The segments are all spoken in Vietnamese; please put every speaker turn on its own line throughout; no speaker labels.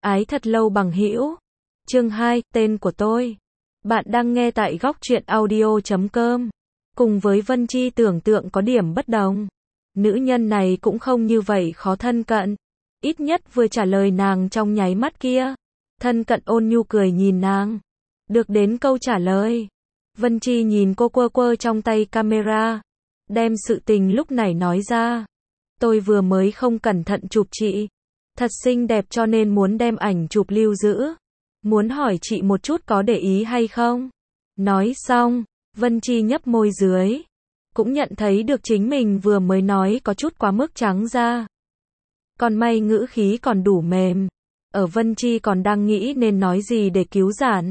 Ái thật lâu bằng hữu. Chương 2, tên của tôi. Bạn đang nghe tại góc truyện audio.com. Cùng với Vân Chi tưởng tượng có điểm bất đồng. Nữ nhân này cũng không như vậy khó thân cận. Ít nhất vừa trả lời nàng trong nháy mắt kia. Thân cận ôn nhu cười nhìn nàng. Được đến câu trả lời. Vân Chi nhìn cô quơ quơ trong tay camera. Đem sự tình lúc này nói ra. Tôi vừa mới không cẩn thận chụp chị. Thật xinh đẹp cho nên muốn đem ảnh chụp lưu giữ. Muốn hỏi chị một chút có để ý hay không? Nói xong, Vân Chi nhấp môi dưới. Cũng nhận thấy được chính mình vừa mới nói có chút quá mức trắng ra. Còn may ngữ khí còn đủ mềm. Ở Vân Chi còn đang nghĩ nên nói gì để cứu giãn.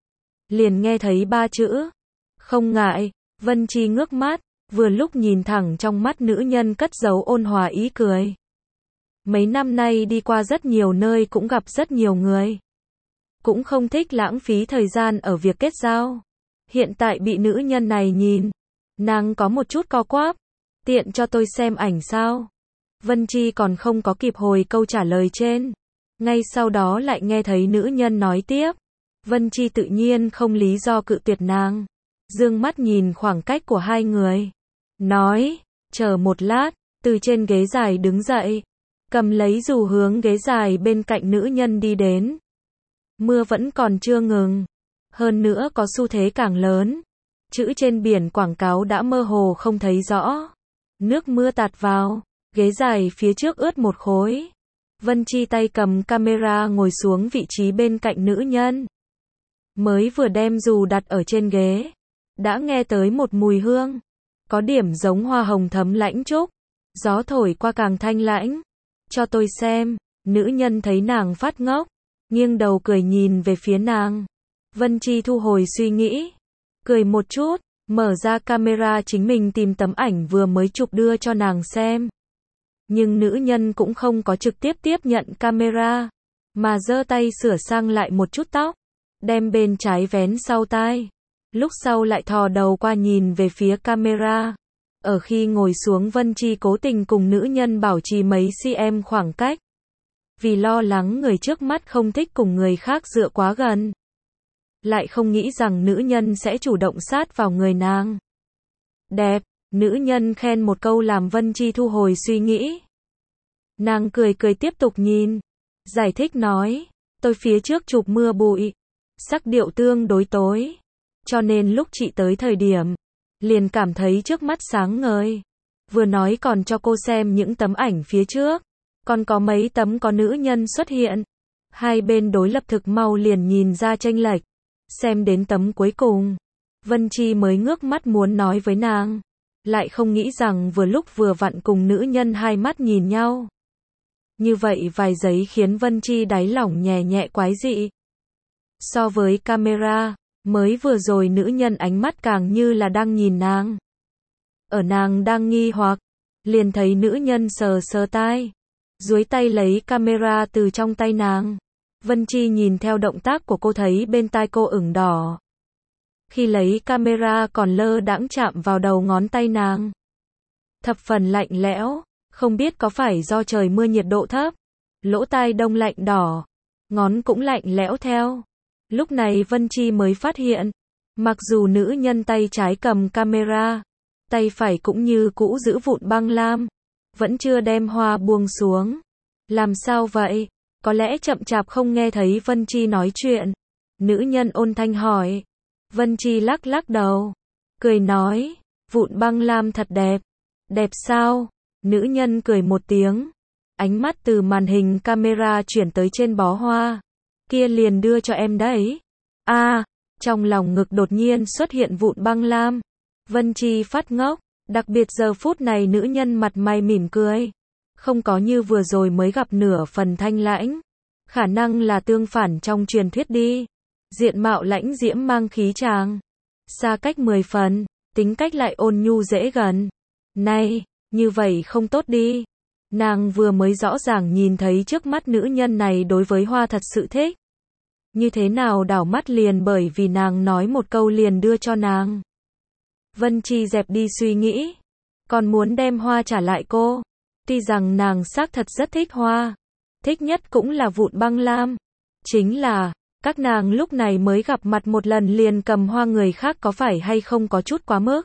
Liền nghe thấy 3 chữ. Không ngại, Vân Chi ngước mắt, vừa lúc nhìn thẳng trong mắt nữ nhân cất giấu ôn hòa ý cười. Mấy năm nay đi qua rất nhiều nơi cũng gặp rất nhiều người. Cũng không thích lãng phí thời gian ở việc kết giao. Hiện tại bị nữ nhân này nhìn. Nàng có một chút co quắp. Tiện cho tôi xem ảnh sao? Vân Chi còn không có kịp hồi câu trả lời trên. Ngay sau đó lại nghe thấy nữ nhân nói tiếp. Vân Chi tự nhiên không lý do cự tuyệt nàng. Dương mắt nhìn khoảng cách của hai người. Nói, chờ một lát, từ trên ghế dài đứng dậy. Cầm lấy dù hướng ghế dài bên cạnh nữ nhân đi đến. Mưa vẫn còn chưa ngừng. Hơn nữa có xu thế càng lớn. Chữ trên biển quảng cáo đã mơ hồ không thấy rõ. Nước mưa tạt vào. Ghế dài phía trước ướt một khối. Vân Chi tay cầm camera ngồi xuống vị trí bên cạnh nữ nhân. Mới vừa đem dù đặt ở trên ghế. Đã nghe tới một mùi hương. Có điểm giống hoa hồng thấm lãnh trúc. Gió thổi qua càng thanh lãnh. Cho tôi xem. Nữ nhân thấy nàng phát ngốc. Nghiêng đầu cười nhìn về phía nàng. Vân Chi thu hồi suy nghĩ. Cười một chút. Mở ra camera chính mình tìm tấm ảnh vừa mới chụp đưa cho nàng xem. Nhưng nữ nhân cũng không có trực tiếp tiếp nhận camera. Mà giơ tay sửa sang lại một chút tóc. Đem bên trái vén sau tai. Lúc sau lại thò đầu qua nhìn về phía camera. Ở khi ngồi xuống Vân Chi cố tình cùng nữ nhân bảo trì mấy cm khoảng cách. Vì lo lắng người trước mắt không thích cùng người khác dựa quá gần. Lại không nghĩ rằng nữ nhân sẽ chủ động sát vào người nàng. Đẹp, nữ nhân khen một câu làm Vân Chi thu hồi suy nghĩ. Nàng cười cười tiếp tục nhìn. Giải thích nói, tôi phía trước chụp mưa bụi. Sắc điệu tương đối tối. Cho nên lúc chị tới thời điểm, liền cảm thấy trước mắt sáng ngời. Vừa nói còn cho cô xem những tấm ảnh phía trước. Còn có mấy tấm có nữ nhân xuất hiện. Hai bên đối lập thực mau liền nhìn ra chênh lệch. Xem đến tấm cuối cùng. Vân Chi mới ngước mắt muốn nói với nàng. Lại không nghĩ rằng vừa lúc vừa vặn cùng nữ nhân hai mắt nhìn nhau. Như vậy vài giây khiến Vân Chi đáy lòng nhẹ nhẹ quái dị. So với camera, mới vừa rồi nữ nhân ánh mắt càng như là đang nhìn nàng. Ở nàng đang nghi hoặc, liền thấy nữ nhân sờ sờ tai. Duỗi tay lấy camera từ trong tay nàng. Vân Chi nhìn theo động tác của cô thấy bên tai cô ửng đỏ. Khi lấy camera còn lơ đãng chạm vào đầu ngón tay nàng. Thập phần lạnh lẽo, không biết có phải do trời mưa nhiệt độ thấp. Lỗ tai đông lạnh đỏ, ngón cũng lạnh lẽo theo. Lúc này Vân Chi mới phát hiện, mặc dù nữ nhân tay trái cầm camera, tay phải cũng như cũ giữ vụn băng lam, vẫn chưa đem hoa buông xuống. Làm sao vậy? Có lẽ chậm chạp không nghe thấy Vân Chi nói chuyện. Nữ nhân ôn thanh hỏi. Vân Chi lắc lắc đầu, cười nói, vụn băng lam thật đẹp. Đẹp sao? Nữ nhân cười một tiếng. Ánh mắt từ màn hình camera chuyển tới trên bó hoa. Kia liền đưa cho em đấy. Trong lòng ngực đột nhiên xuất hiện vụn băng lam. Vân Chi phát ngốc, đặc biệt giờ phút này nữ nhân mặt mày mỉm cười. Không có như vừa rồi mới gặp nửa phần thanh lãnh. Khả năng là tương phản trong truyền thuyết đi. Diện mạo lãnh diễm mang khí tràng. Xa cách 10 phần, tính cách lại ôn nhu dễ gần. Này, như vậy không tốt đi. Nàng vừa mới rõ ràng nhìn thấy trước mắt nữ nhân này đối với hoa thật sự thích. Như thế nào đảo mắt liền bởi vì nàng nói một câu liền đưa cho nàng. Vân Chi dẹp đi suy nghĩ. Còn muốn đem hoa trả lại cô. Tuy rằng nàng xác thật rất thích hoa. thích nhất cũng là Vụn Băng Lam. Chính là, các nàng lúc này mới gặp mặt một lần liền cầm hoa người khác có phải hay không có chút quá mức.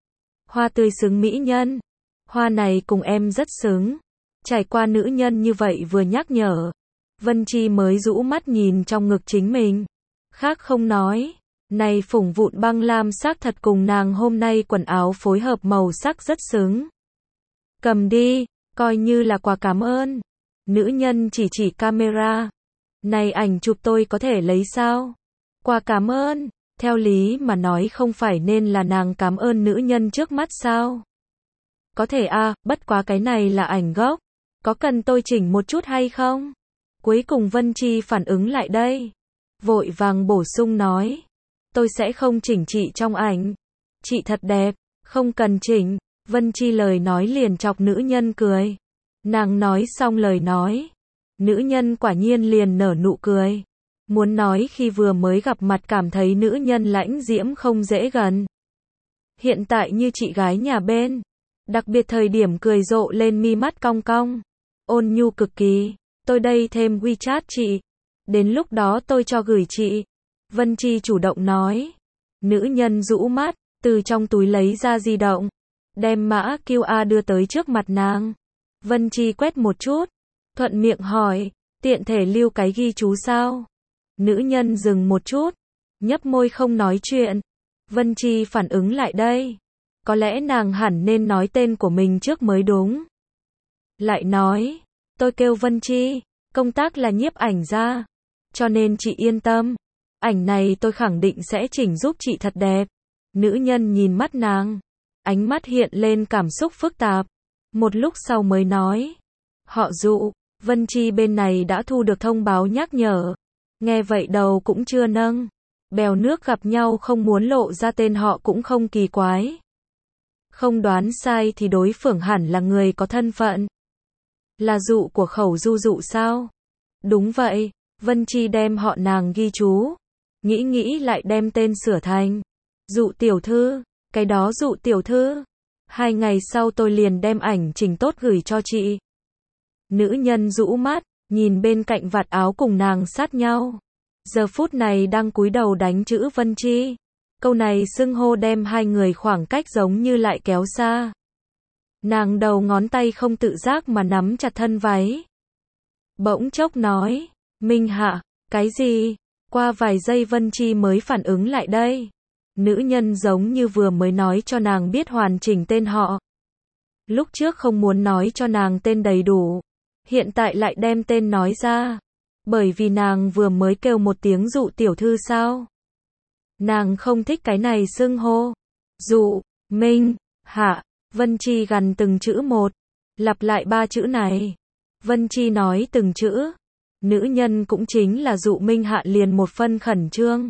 Hoa tươi xứng mỹ nhân. Hoa này cùng em rất xứng. Trải qua nữ nhân như vậy vừa nhắc nhở, Vân Chi mới rũ mắt nhìn trong ngực chính mình. Khác không nói, này phủng Vụn Băng Lam xác thật cùng nàng hôm nay quần áo phối hợp màu sắc rất xứng. Cầm đi, coi như là quà cảm ơn. Nữ nhân chỉ camera. Này ảnh chụp tôi có thể lấy sao? Quà cảm ơn, theo lý mà nói không phải nên là nàng cảm ơn nữ nhân trước mắt sao? Có thể bất quá cái này là ảnh gốc. Có cần tôi chỉnh một chút hay không? Cuối cùng Vân Chi phản ứng lại đây. Vội vàng bổ sung nói. Tôi sẽ không chỉnh chị trong ảnh. Chị thật đẹp, không cần chỉnh. Vân Chi lời nói liền chọc nữ nhân cười. Nàng nói xong lời nói. Nữ nhân quả nhiên liền nở nụ cười. Muốn nói khi vừa mới gặp mặt cảm thấy nữ nhân lãnh diễm không dễ gần. Hiện tại như chị gái nhà bên. Đặc biệt thời điểm cười rộ lên mi mắt cong cong. Ôn nhu cực kỳ. Tôi đây thêm WeChat chị. Đến lúc đó tôi cho gửi chị. Vân Chi chủ động nói. Nữ nhân rũ mắt, từ trong túi lấy ra di động. Đem mã QR đưa tới trước mặt nàng. Vân Chi quét một chút. Thuận miệng hỏi, tiện thể lưu cái ghi chú sao? Nữ nhân dừng một chút. Nhấp môi không nói chuyện. Vân Chi phản ứng lại đây. Có lẽ nàng hẳn nên nói tên của mình trước mới đúng. Lại nói, tôi kêu Vân Chi, công tác là nhiếp ảnh gia. Cho nên chị yên tâm. Ảnh này tôi khẳng định sẽ chỉnh giúp chị thật đẹp. Nữ nhân nhìn mắt nàng. Ánh mắt hiện lên cảm xúc phức tạp. Một lúc sau mới nói. Họ Dụ, Vân Chi bên này đã thu được thông báo nhắc nhở. Nghe vậy đầu cũng chưa nâng. Bèo nước gặp nhau không muốn lộ ra tên họ cũng không kỳ quái. Không đoán sai thì đối phương hẳn là người có thân phận. Là Dụ của khẩu Du Dụ sao? Đúng vậy, Vân Chi đem họ nàng ghi chú. Nghĩ lại đem tên sửa thành Dụ tiểu thư, cái đó Dụ tiểu thư. 2 ngày sau tôi liền đem ảnh chỉnh tốt gửi cho chị. Nữ nhân rũ mắt, nhìn bên cạnh vạt áo cùng nàng sát nhau. Giờ phút này đang cúi đầu đánh chữ Vân Chi. Câu này xưng hô đem hai người khoảng cách giống như lại kéo xa. Nàng đầu ngón tay không tự giác mà nắm chặt thân váy. Bỗng chốc nói, Minh Hạ, cái gì? Qua vài giây Vân Chi mới phản ứng lại đây. Nữ nhân giống như vừa mới nói cho nàng biết hoàn chỉnh tên họ. Lúc trước không muốn nói cho nàng tên đầy đủ. Hiện tại lại đem tên nói ra. Bởi vì nàng vừa mới kêu một tiếng Dụ tiểu thư sao? Nàng không thích cái này xưng hô. Dụ, Minh, Hạ. Vân Chi gằn từng chữ một. Lặp lại 3 chữ này. Vân Chi nói từng chữ. Nữ nhân cũng chính là Dụ Minh Hạ liền một phân khẩn trương.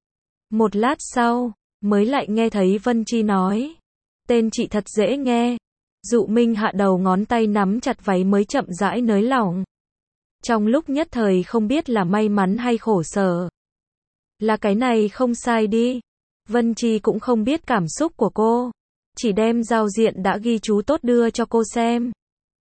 Một lát sau, mới lại nghe thấy Vân Chi nói. Tên chị thật dễ nghe. Dụ Minh Hạ đầu ngón tay nắm chặt váy mới chậm rãi nới lỏng. Trong lúc nhất thời không biết là may mắn hay khổ sở. Là cái này không sai đi. Vân Chi cũng không biết cảm xúc của cô. Chỉ đem giao diện đã ghi chú tốt đưa cho cô xem.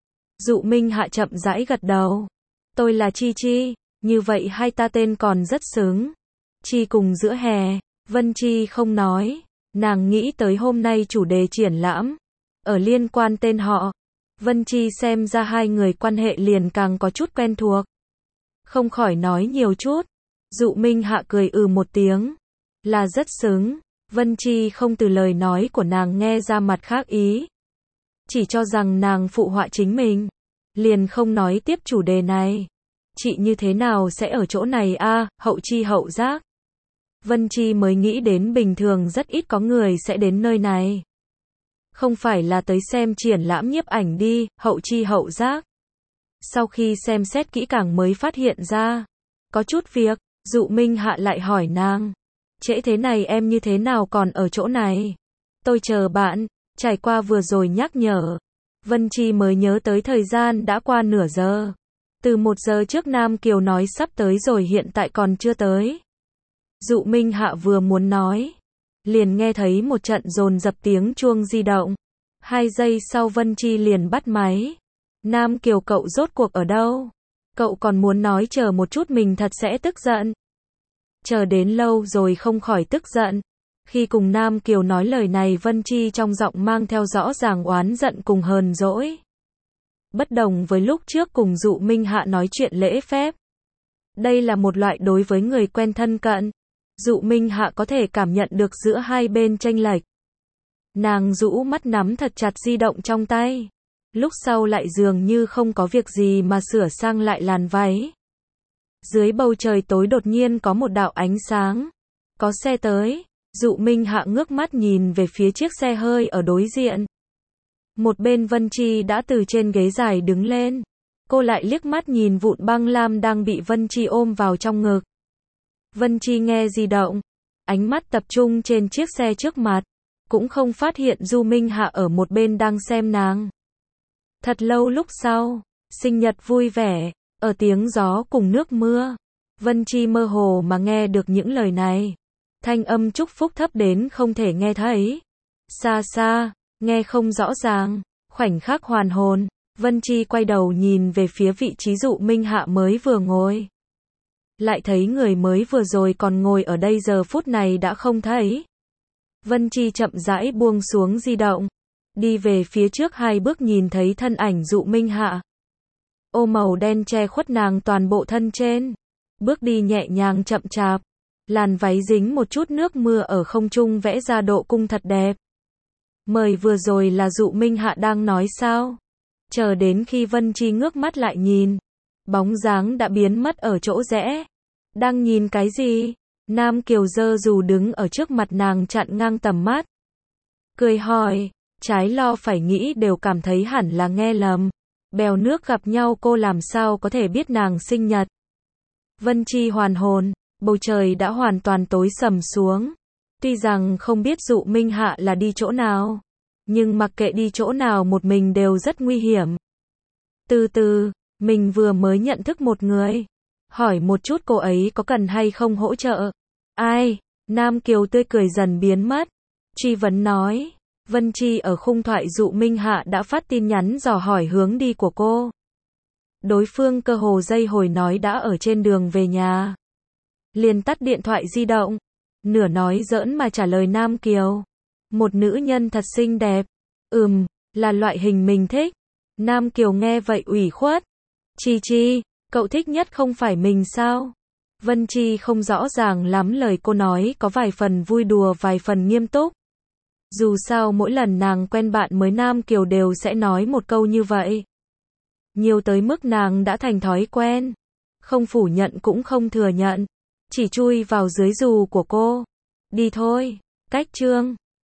Dụ Minh Hạ chậm rãi gật đầu. Tôi là Chi Chi, như vậy hai ta tên còn rất xứng. Chi cùng giữa hè, Vân Chi không nói. Nàng nghĩ tới hôm nay chủ đề triển lãm. Ở liên quan tên họ. Vân Chi xem ra hai người quan hệ liền càng có chút quen thuộc. Không khỏi nói nhiều chút. Dụ Minh Hạ cười một tiếng. Là rất xứng. Vân Chi không từ lời nói của nàng nghe ra mặt khác ý. Chỉ cho rằng nàng phụ họa chính mình. Liền không nói tiếp chủ đề này. Chị như thế nào sẽ ở chỗ này hậu chi hậu giác. Vân Chi mới nghĩ đến bình thường rất ít có người sẽ đến nơi này. Không phải là tới xem triển lãm nhiếp ảnh đi, hậu chi hậu giác. Sau khi xem xét kỹ càng mới phát hiện ra. Có chút việc, Dụ Minh Hạ lại hỏi nàng. Trễ thế này em như thế nào còn ở chỗ này? Tôi chờ bạn, trải qua vừa rồi nhắc nhở. Vân Chi mới nhớ tới thời gian đã qua nửa giờ. Từ 1 giờ trước Nam Kiều nói sắp tới rồi hiện tại còn chưa tới. Dụ Minh Hạ vừa muốn nói. Liền nghe thấy một trận dồn dập tiếng chuông di động. 2 giây sau Vân Chi liền bắt máy. Nam Kiều cậu rốt cuộc ở đâu? Cậu còn muốn nói chờ một chút mình thật sẽ tức giận. Chờ đến lâu rồi không khỏi tức giận. Khi cùng Nam Kiều nói lời này, Vân Chi trong giọng mang theo rõ ràng oán giận cùng hờn dỗi. Bất đồng với lúc trước cùng Dụ Minh Hạ nói chuyện lễ phép. Đây là một loại đối với người quen thân cận. Dụ Minh Hạ có thể cảm nhận được giữa hai bên chênh lệch. Nàng rũ mắt nắm thật chặt di động trong tay. Lúc sau lại dường như không có việc gì mà sửa sang lại làn váy. Dưới bầu trời tối đột nhiên có một đạo ánh sáng. Có xe tới. Dụ Minh Hạ ngước mắt nhìn về phía chiếc xe hơi ở đối diện. Một bên Vân Chi đã từ trên ghế dài đứng lên. Cô lại liếc mắt nhìn vụn băng lam đang bị Vân Chi ôm vào trong ngực. Vân Chi nghe di động. Ánh mắt tập trung trên chiếc xe trước mặt. Cũng không phát hiện Du Minh Hạ ở một bên đang xem nàng. Thật lâu lúc sau, sinh nhật vui vẻ, ở tiếng gió cùng nước mưa. Vân Chi mơ hồ mà nghe được những lời này. Thanh âm chúc phúc thấp đến không thể nghe thấy. Xa xa, nghe không rõ ràng. Khoảnh khắc hoàn hồn, Vân Chi quay đầu nhìn về phía vị trí Dụ Minh Hạ mới vừa ngồi. Lại thấy người mới vừa rồi còn ngồi ở đây giờ phút này đã không thấy. Vân Chi chậm rãi buông xuống di động. Đi về phía trước 2 bước nhìn thấy thân ảnh Dụ Minh Hạ. Ô màu đen che khuất nàng toàn bộ thân trên. Bước đi nhẹ nhàng chậm chạp. Làn váy dính một chút nước mưa ở không trung vẽ ra độ cung thật đẹp. Mời vừa rồi là Dụ Minh Hạ đang nói sao? Chờ đến khi Vân Chi ngước mắt lại nhìn. Bóng dáng đã biến mất ở chỗ rẽ. Đang nhìn cái gì? Nam Kiều giơ dù đứng ở trước mặt nàng chặn ngang tầm mắt. Cười hỏi, trái lo phải nghĩ đều cảm thấy hẳn là nghe lầm. Bèo nước gặp nhau cô làm sao có thể biết nàng sinh nhật. Vân Chi hoàn hồn, bầu trời đã hoàn toàn tối sầm xuống. Tuy rằng không biết Dụ Minh Hạ là đi chỗ nào, nhưng mặc kệ đi chỗ nào một mình đều rất nguy hiểm. Từ từ, mình vừa mới nhận thức một người. Hỏi một chút cô ấy có cần hay không hỗ trợ. Ai? Nam Kiều tươi cười dần biến mất. Truy vấn nói. Vân Chi ở khung thoại Dụ Minh Hạ đã phát tin nhắn dò hỏi hướng đi của cô. Đối phương cơ hồ giây hồi nói đã ở trên đường về nhà. Liền tắt điện thoại di động. Nửa nói giỡn mà trả lời Nam Kiều. Một nữ nhân thật xinh đẹp. Là loại hình mình thích. Nam Kiều nghe vậy ủy khuất. Chi, cậu thích nhất không phải mình sao? Vân Chi không rõ ràng lắm lời cô nói có vài phần vui đùa vài phần nghiêm túc. Dù sao mỗi lần nàng quen bạn mới Nam Kiều đều sẽ nói một câu như vậy. Nhiều tới mức nàng đã thành thói quen. Không phủ nhận cũng không thừa nhận. Chỉ chui vào dưới dù của cô. Đi thôi. Cách chương